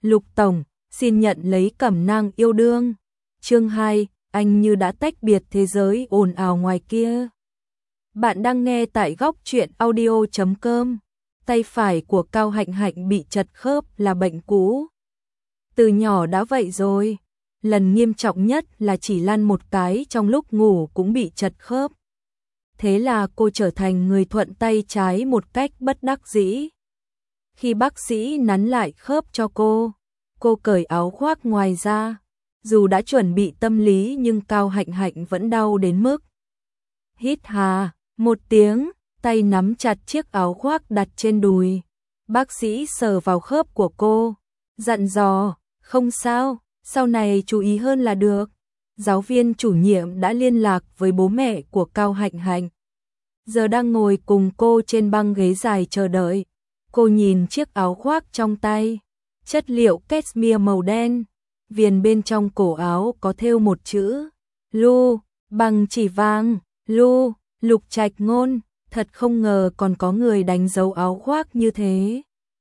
Lục Tổng, xin nhận lấy cẩm nang yêu đương. Chương 2, anh như đã tách biệt thế giới ồn ào ngoài kia. Bạn đang nghe tại góc truyện audio.com. Tay phải của Cao Hạnh Hạnh bị trật khớp là bệnh cũ. Từ nhỏ đã vậy rồi. Lần nghiêm trọng nhất là chỉ lăn một cái trong lúc ngủ cũng bị trật khớp. Thế là cô trở thành người thuận tay trái một cách bất đắc dĩ. Khi bác sĩ nắn lại khớp cho cô cởi áo khoác ngoài ra. Dù đã chuẩn bị tâm lý nhưng Cao Hạnh Hạnh vẫn đau đến mức. Hít hà, một tiếng, tay nắm chặt chiếc áo khoác đặt trên đùi. Bác sĩ sờ vào khớp của cô, dặn dò, không sao, sau này chú ý hơn là được. Giáo viên chủ nhiệm đã liên lạc với bố mẹ của Cao Hạnh Hạnh. Giờ đang ngồi cùng cô trên băng ghế dài chờ đợi. Cô nhìn chiếc áo khoác trong tay, chất liệu cashmere màu đen, viền bên trong cổ áo có thêu một chữ Lu, bằng chỉ vàng, Lu, Lục Trạch Ngôn, thật không ngờ còn có người đánh dấu áo khoác như thế.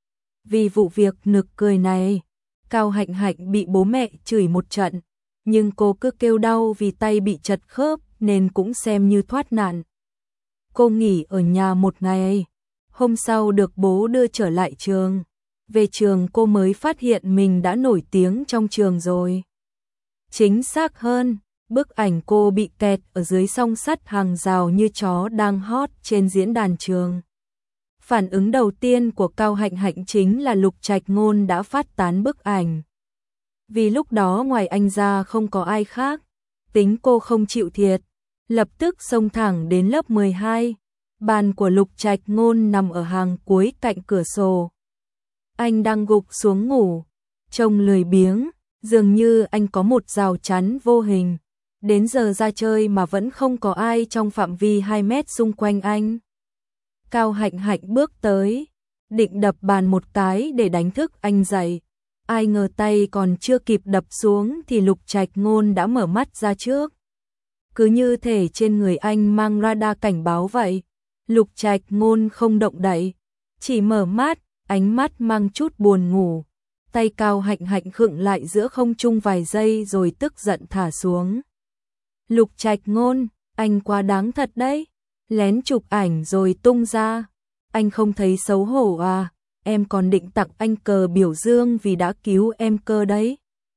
Vì vụ việc nực cười này, Cao Hạnh Hạnh bị bố mẹ chửi một trận, nhưng cô cứ kêu đau vì tay bị trật khớp nên cũng xem như thoát nạn. Cô nghỉ ở nhà một ngày, hôm sau được bố đưa trở lại trường. Về trường cô mới phát hiện mình đã nổi tiếng trong trường rồi. Chính xác hơn, bức ảnh cô bị kẹt ở dưới song sắt hàng rào như chó đang hot trên diễn đàn trường. Phản ứng đầu tiên của Cao Hạnh Hạnh chính là Lục Trạch Ngôn đã phát tán bức ảnh. Vì lúc đó ngoài anh ra không có ai khác, tính cô không chịu thiệt, lập tức xông thẳng đến lớp 12. Bàn của Lục Trạch Ngôn nằm ở hàng cuối cạnh cửa sổ. Anh đang gục xuống ngủ, trông lười biếng, dường như anh có một rào chắn vô hình. Đến giờ ra chơi mà vẫn không có ai trong phạm vi 2 mét xung quanh anh. Cao Hạnh Hạnh bước tới, định đập bàn một cái để đánh thức anh dậy. Ai ngờ tay còn chưa kịp đập xuống thì Lục Trạch Ngôn đã mở mắt ra trước. Cứ như thể trên người anh mang radar cảnh báo vậy. Lục Trạch Ngôn không động đậy, chỉ mở mắt, ánh mắt mang chút buồn ngủ. Tay Cao Hạnh Hạnh khựng lại giữa không trung vài giây rồi tức giận thả xuống. Lục Trạch Ngôn, anh quá đáng thật đấy. Lén chụp ảnh rồi tung ra. Anh không thấy xấu hổ à? Em còn định tặng anh cờ biểu dương vì đã cứu em cơ đấy.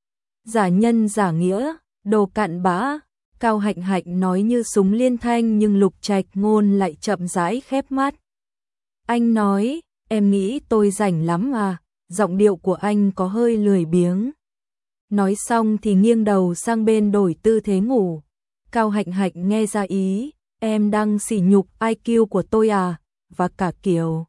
Giả nhân giả nghĩa, đồ cặn bã. Cao Hạnh Hạnh nói như súng liên thanh nhưng Lục Trạch Ngôn lại chậm rãi khép mắt. Anh nói, em nghĩ tôi rảnh lắm à? Giọng điệu của anh có hơi lười biếng. Nói xong thì nghiêng đầu sang bên đổi tư thế ngủ. Cao Hạnh Hạnh nghe ra ý, em đang sỉ nhục IQ của tôi à? Và cả kiểu,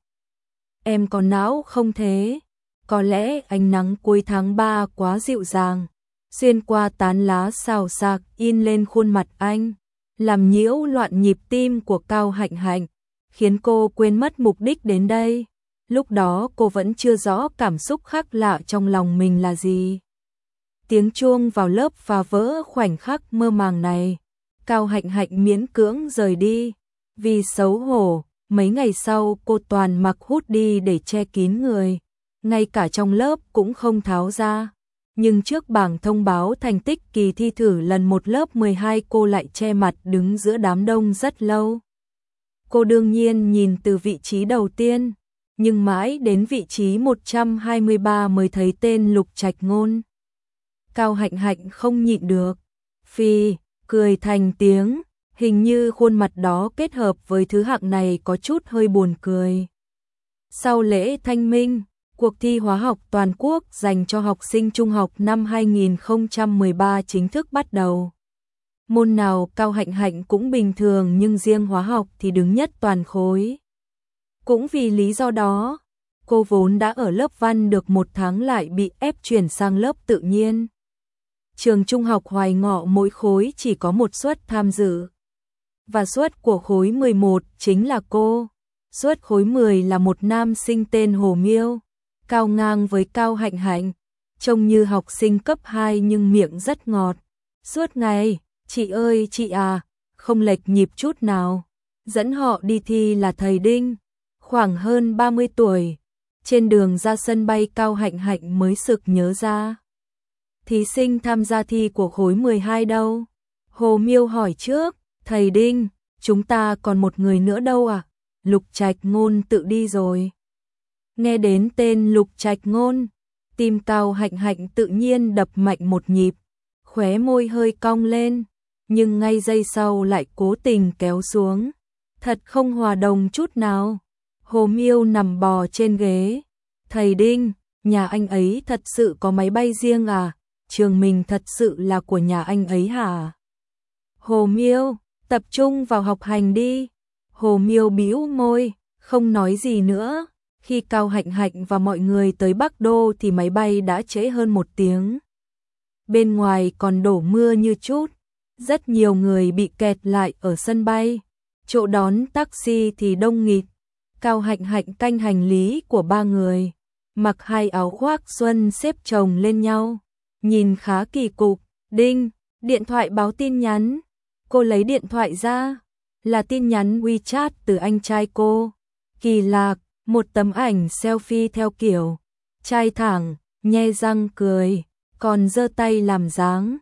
em có não không thế? Có lẽ ánh nắng cuối tháng 3 quá dịu dàng, xuyên qua tán lá xào xạc in lên khuôn mặt anh, làm nhiễu loạn nhịp tim của Cao Hạnh Hạnh, khiến cô quên mất mục đích đến đây. Lúc đó cô vẫn chưa rõ cảm xúc khác lạ trong lòng mình là gì. Tiếng chuông vào lớp phá vỡ khoảnh khắc mơ màng này. Cao Hạnh Hạnh miễn cưỡng rời đi. Vì xấu hổ, mấy ngày sau cô toàn mặc hoodie để che kín người. Ngay cả trong lớp cũng không tháo ra. Nhưng trước bảng thông báo thành tích kỳ thi thử lần 1 lớp 12 cô lại che mặt đứng giữa đám đông rất lâu. Cô đương nhiên nhìn từ vị trí đầu tiên, nhưng mãi đến vị trí 123 mới thấy tên Lục Trạch Ngôn. Cao Hạnh Hạnh không nhịn được, phì, cười thành tiếng, hình như khuôn mặt đó kết hợp với thứ hạng này có chút hơi buồn cười. Sau lễ Thanh Minh, cuộc thi hóa học toàn quốc dành cho học sinh trung học năm 2013 chính thức bắt đầu. Môn nào Cao Hạnh Hạnh cũng bình thường nhưng riêng hóa học thì đứng nhất toàn khối. Cũng vì lý do đó, cô vốn đã ở lớp văn được 1 tháng lại bị ép chuyển sang lớp tự nhiên. Trường trung học Hoài Ngọ mỗi khối chỉ có 1 suất tham dự. Và suất của khối 11 chính là cô. Suất khối 10 là một nam sinh tên Hồ Miêu, cao ngang với Cao Hạnh Hạnh, trông như học sinh cấp 2 nhưng miệng rất ngọt. Suốt ngày, chị ơi chị à, không lệch nhịp chút nào. Dẫn họ đi thi là thầy Đinh, khoảng hơn 30 tuổi. Trên đường ra sân bay Cao Hạnh Hạnh mới sực nhớ ra. Thí sinh tham gia thi của khối 12 đâu? Hồ Miêu hỏi trước. Thầy Đinh, chúng ta còn một người nữa đâu à? Lục Trạch Ngôn tự đi rồi. Nghe đến tên Lục Trạch Ngôn, tim Cao Hạnh Hạnh tự nhiên đập mạnh một nhịp, khóe môi hơi cong lên, nhưng ngay giây sau lại cố tình kéo xuống. Thật không hòa đồng chút nào. Hồ Miêu nằm bò trên ghế. Thầy Đinh, nhà anh ấy thật sự có máy bay riêng à? Trường mình thật sự là của nhà anh ấy hả? Hồ Miêu, tập trung vào học hành đi. Hồ Miêu bĩu môi, không nói gì nữa. Khi Cao Hạnh Hạnh và mọi người tới Bắc Đô thì máy bay đã trễ hơn 1 tiếng. Bên ngoài còn đổ mưa như chút. Rất nhiều người bị kẹt lại ở sân bay. Chỗ đón taxi thì đông nghịt. Cao Hạnh Hạnh canh hành lý của 3 người, mặc 2 áo khoác xuân xếp chồng lên nhau, nhìn khá kỳ cục. Đinh, điện thoại báo tin nhắn. Cô lấy điện thoại ra, là tin nhắn WeChat từ anh trai cô. Kỳ lạ, một tấm ảnh selfie theo kiểu trai thẳng, nhe răng cười, còn giơ tay làm dáng.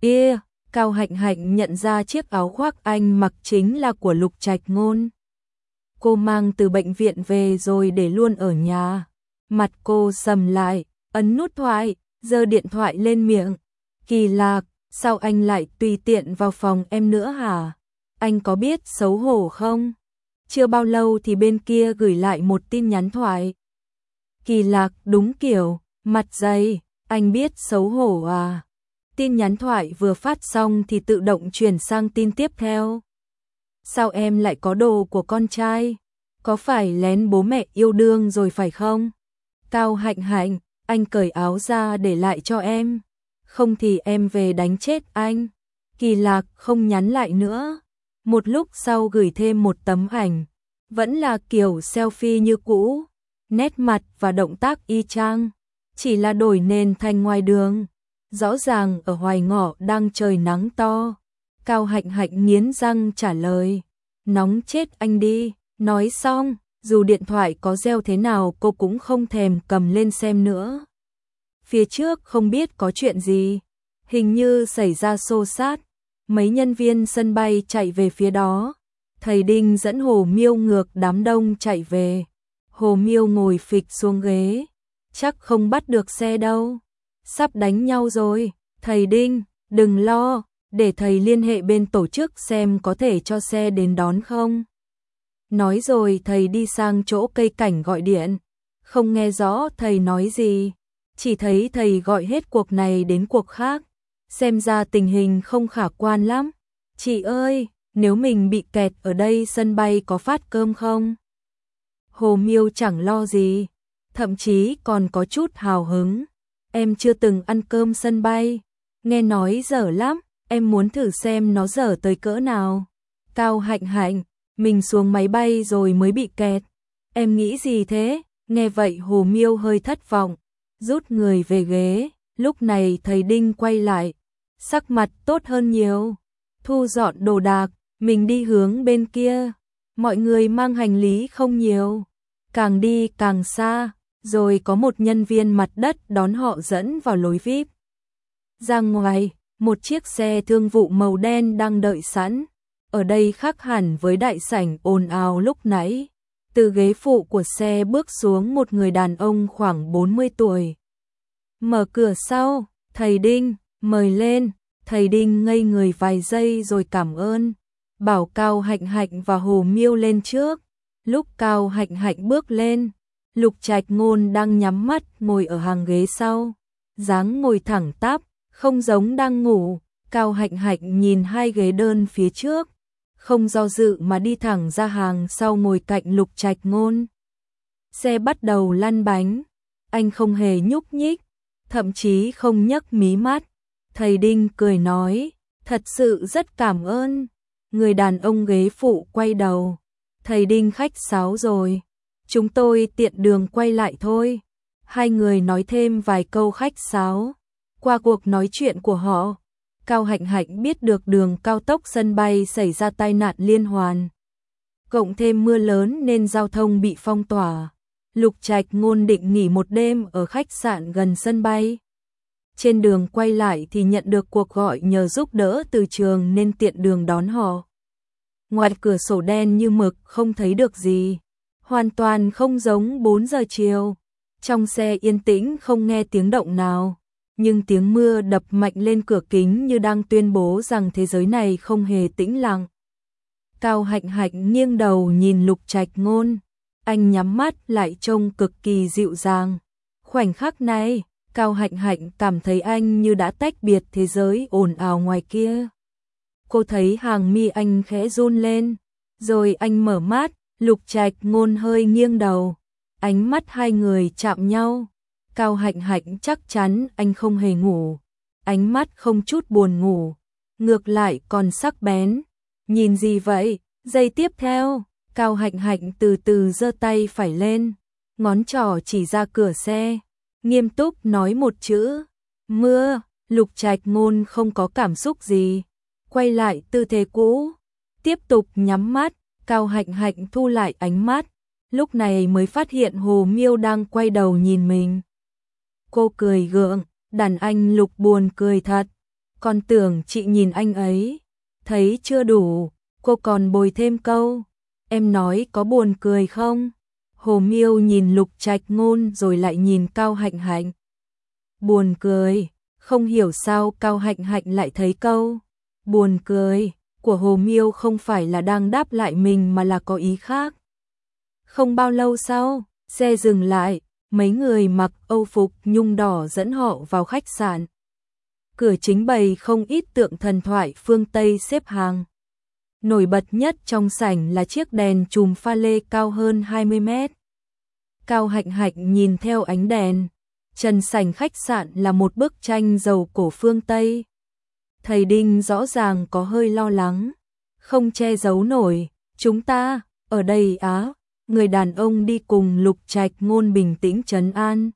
Cao Hạnh Hạnh nhận ra chiếc áo khoác anh mặc chính là của Lục Trạch Ngôn. Cô mang từ bệnh viện về rồi để luôn ở nhà. Mặt cô sầm lại, ấn nút thoại, giơ điện thoại lên miệng. Kỳ lạ, sao anh lại tùy tiện vào phòng em nữa hả? Anh có biết xấu hổ không? Chưa bao lâu thì bên kia gửi lại một tin nhắn thoại. Kỳ lạ, đúng kiểu, mặt dày, anh biết xấu hổ à? Tin nhắn thoại vừa phát xong thì tự động chuyển sang tin tiếp theo. Sao em lại có đồ của con trai? Có phải lén bố mẹ yêu đương rồi phải không? Cao Hạnh Hạnh, anh cởi áo ra để lại cho em. Không thì em về đánh chết anh. Kỳ lạ, không nhắn lại nữa. Một lúc sau gửi thêm một tấm ảnh. Vẫn là kiểu selfie như cũ. Nét mặt và động tác y chang. Chỉ là đổi nền thành ngoài đường. Rõ ràng ở Hoài Ngọ đang trời nắng to. Cao Hạnh Hạnh nghiến răng trả lời. Nóng chết anh đi. Nói xong, dù điện thoại có reo thế nào cô cũng không thèm cầm lên xem nữa. Phía trước không biết có chuyện gì. Hình như xảy ra xô xát. Mấy nhân viên sân bay chạy về phía đó. Thầy Đinh dẫn Hồ Miêu ngược đám đông chạy về. Hồ Miêu ngồi phịch xuống ghế. Chắc không bắt được xe đâu. Sắp đánh nhau rồi. Thầy Đinh, đừng lo. Để thầy liên hệ bên tổ chức xem có thể cho xe đến đón không. Nói rồi thầy đi sang chỗ cây cảnh gọi điện. Không nghe rõ thầy nói gì. Chỉ thấy thầy gọi hết cuộc này đến cuộc khác. Xem ra tình hình không khả quan lắm. Chị ơi, nếu mình bị kẹt ở đây sân bay có phát cơm không? Hồ Miêu chẳng lo gì. Thậm chí còn có chút hào hứng. Em chưa từng ăn cơm sân bay. Nghe nói dở lắm. Em muốn thử xem nó dở tới cỡ nào. Cao Hạnh Hạnh, mình xuống máy bay rồi mới bị kẹt. Em nghĩ gì thế? Nghe vậy Hồ Miêu hơi thất vọng, rút người về ghế. Lúc này thầy Đinh quay lại, sắc mặt tốt hơn nhiều. Thu dọn đồ đạc, mình đi hướng bên kia. Mọi người mang hành lý không nhiều, càng đi càng xa. Rồi có một nhân viên mặt đất đón họ dẫn vào lối VIP. Ra ngoài, một chiếc xe thương vụ màu đen đang đợi sẵn. Ở đây khác hẳn với đại sảnh ồn ào lúc nãy. Từ ghế phụ của xe bước xuống một người đàn ông khoảng 40 tuổi. Mở cửa sau, thầy Đinh, mời lên. Thầy Đinh ngây người vài giây rồi cảm ơn. Bảo Cao Hạnh Hạnh và Hồ Miêu lên trước. Lúc Cao Hạnh Hạnh bước lên, Lục Trạch Ngôn đang nhắm mắt ngồi ở hàng ghế sau. Dáng ngồi thẳng tắp, không giống đang ngủ. Cao Hạnh Hạnh nhìn 2 ghế đơn phía trước, không do dự mà đi thẳng ra hàng sau ngồi cạnh Lục Trạch Ngôn. Xe bắt đầu lăn bánh, anh không hề nhúc nhích, thậm chí không nhấc mí mắt. Thầy Đinh cười nói, thật sự rất cảm ơn. Người đàn ông ghế phụ quay đầu, thầy Đinh khách sáo rồi, chúng tôi tiện đường quay lại thôi. 2 người nói thêm vài câu khách sáo. Qua cuộc nói chuyện của họ, Cao Hạnh Hạnh biết được đường cao tốc sân bay xảy ra tai nạn liên hoàn. Cộng thêm mưa lớn nên giao thông bị phong tỏa. Lục Trạch Ngôn định nghỉ một đêm ở khách sạn gần sân bay. Trên đường quay lại thì nhận được cuộc gọi nhờ giúp đỡ từ trường nên tiện đường đón họ. Ngoài cửa sổ đen như mực không thấy được gì, hoàn toàn không giống 4 giờ chiều. Trong xe yên tĩnh không nghe tiếng động nào, nhưng tiếng mưa đập mạnh lên cửa kính như đang tuyên bố rằng thế giới này không hề tĩnh lặng. Cao Hạnh Hạnh nghiêng đầu nhìn Lục Trạch Ngôn, anh nhắm mắt lại trông cực kỳ dịu dàng. Khoảnh khắc này, Cao Hạnh Hạnh cảm thấy anh như đã tách biệt thế giới ồn ào ngoài kia. Cô thấy hàng mi anh khẽ run lên, rồi anh mở mắt, Lục Trạch Ngôn hơi nghiêng đầu, ánh mắt hai người chạm nhau. Cao Hạnh Hạnh chắc chắn anh không hề ngủ, ánh mắt không chút buồn ngủ, ngược lại còn sắc bén. Nhìn gì vậy? Giây tiếp theo, Cao Hạnh Hạnh từ từ giơ tay phải lên, ngón trỏ chỉ ra cửa xe, nghiêm túc nói một chữ, mưa. Lục Trạch Ngôn không có cảm xúc gì, quay lại tư thế cũ, tiếp tục nhắm mắt. Cao Hạnh Hạnh thu lại ánh mắt, lúc này mới phát hiện Hồ Miêu đang quay đầu nhìn mình. Cô cười gượng, đàn anh Lục buồn cười thật, còn tưởng chị nhìn anh ấy, thấy chưa đủ, cô còn bồi thêm câu, em nói có buồn cười không? Hồ Miêu nhìn Lục Trạch Ngôn rồi lại nhìn Cao Hạnh Hạnh. Buồn cười, không hiểu sao Cao Hạnh Hạnh lại thấy câu buồn cười của Hồ Miêu không phải là đang đáp lại mình mà là có ý khác. Không bao lâu sau, xe dừng lại, mấy người mặc Âu phục nhung đỏ dẫn họ vào khách sạn. Cửa chính bày không ít tượng thần thoại phương Tây xếp hàng. Nổi bật nhất trong sảnh là chiếc đèn chùm pha lê cao hơn 20 mét. Cao Hạnh Hạnh nhìn theo ánh đèn, trần sảnh khách sạn là một bức tranh dầu cổ phương Tây. Thầy Đinh rõ ràng có hơi lo lắng, không che giấu nổi, chúng ta, ở đây á, người đàn ông đi cùng Lục Trạch Ngôn bình tĩnh trấn an.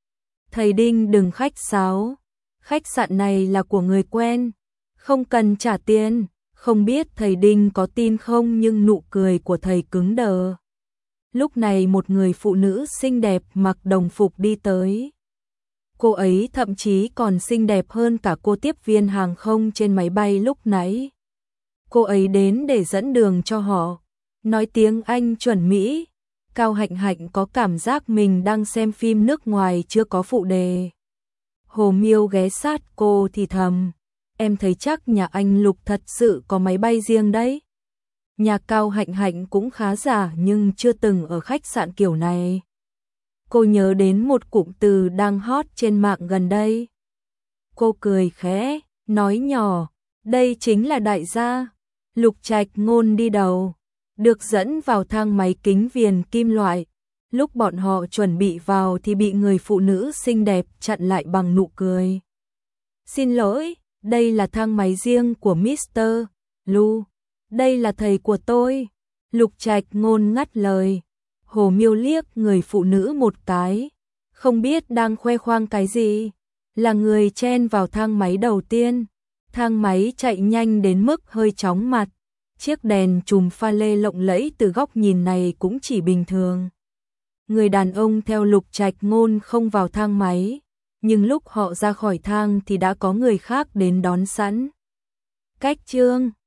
Thầy Đinh đừng khách sáo, khách sạn này là của người quen, không cần trả tiền. Không biết thầy Đinh có tin không nhưng nụ cười của thầy cứng đờ. Lúc này một người phụ nữ xinh đẹp mặc đồng phục đi tới. Cô ấy thậm chí còn xinh đẹp hơn cả cô tiếp viên hàng không trên máy bay lúc nãy. Cô ấy đến để dẫn đường cho họ, nói tiếng Anh chuẩn Mỹ. Cao Hạnh Hạnh có cảm giác mình đang xem phim nước ngoài chưa có phụ đề. Hồ Miêu ghé sát cô thì thầm, em thấy chắc nhà anh Lục thật sự có máy bay riêng đấy. Nhà Cao Hạnh Hạnh cũng khá giả nhưng chưa từng ở khách sạn kiểu này. Cô nhớ đến một cụm từ đang hot trên mạng gần đây. Cô cười khẽ, nói nhỏ, đây chính là đại gia. Lục Trạch Ngôn đi đầu, được dẫn vào thang máy kính viền kim loại. Lúc bọn họ chuẩn bị vào thì bị người phụ nữ xinh đẹp chặn lại bằng nụ cười. Xin lỗi, đây là thang máy riêng của Mr. Lu, đây là thầy của tôi. Lục Trạch Ngôn ngắt lời. Hồ Miêu liếc người phụ nữ một cái, không biết đang khoe khoang cái gì. Là người chen vào thang máy đầu tiên. Thang máy chạy nhanh đến mức hơi chóng mặt. Chiếc đèn chùm pha lê lộng lẫy từ góc nhìn này cũng chỉ bình thường. Người đàn ông theo Lục Trạch Ngôn không vào thang máy, nhưng lúc họ ra khỏi thang thì đã có người khác đến đón sẵn. Cách chương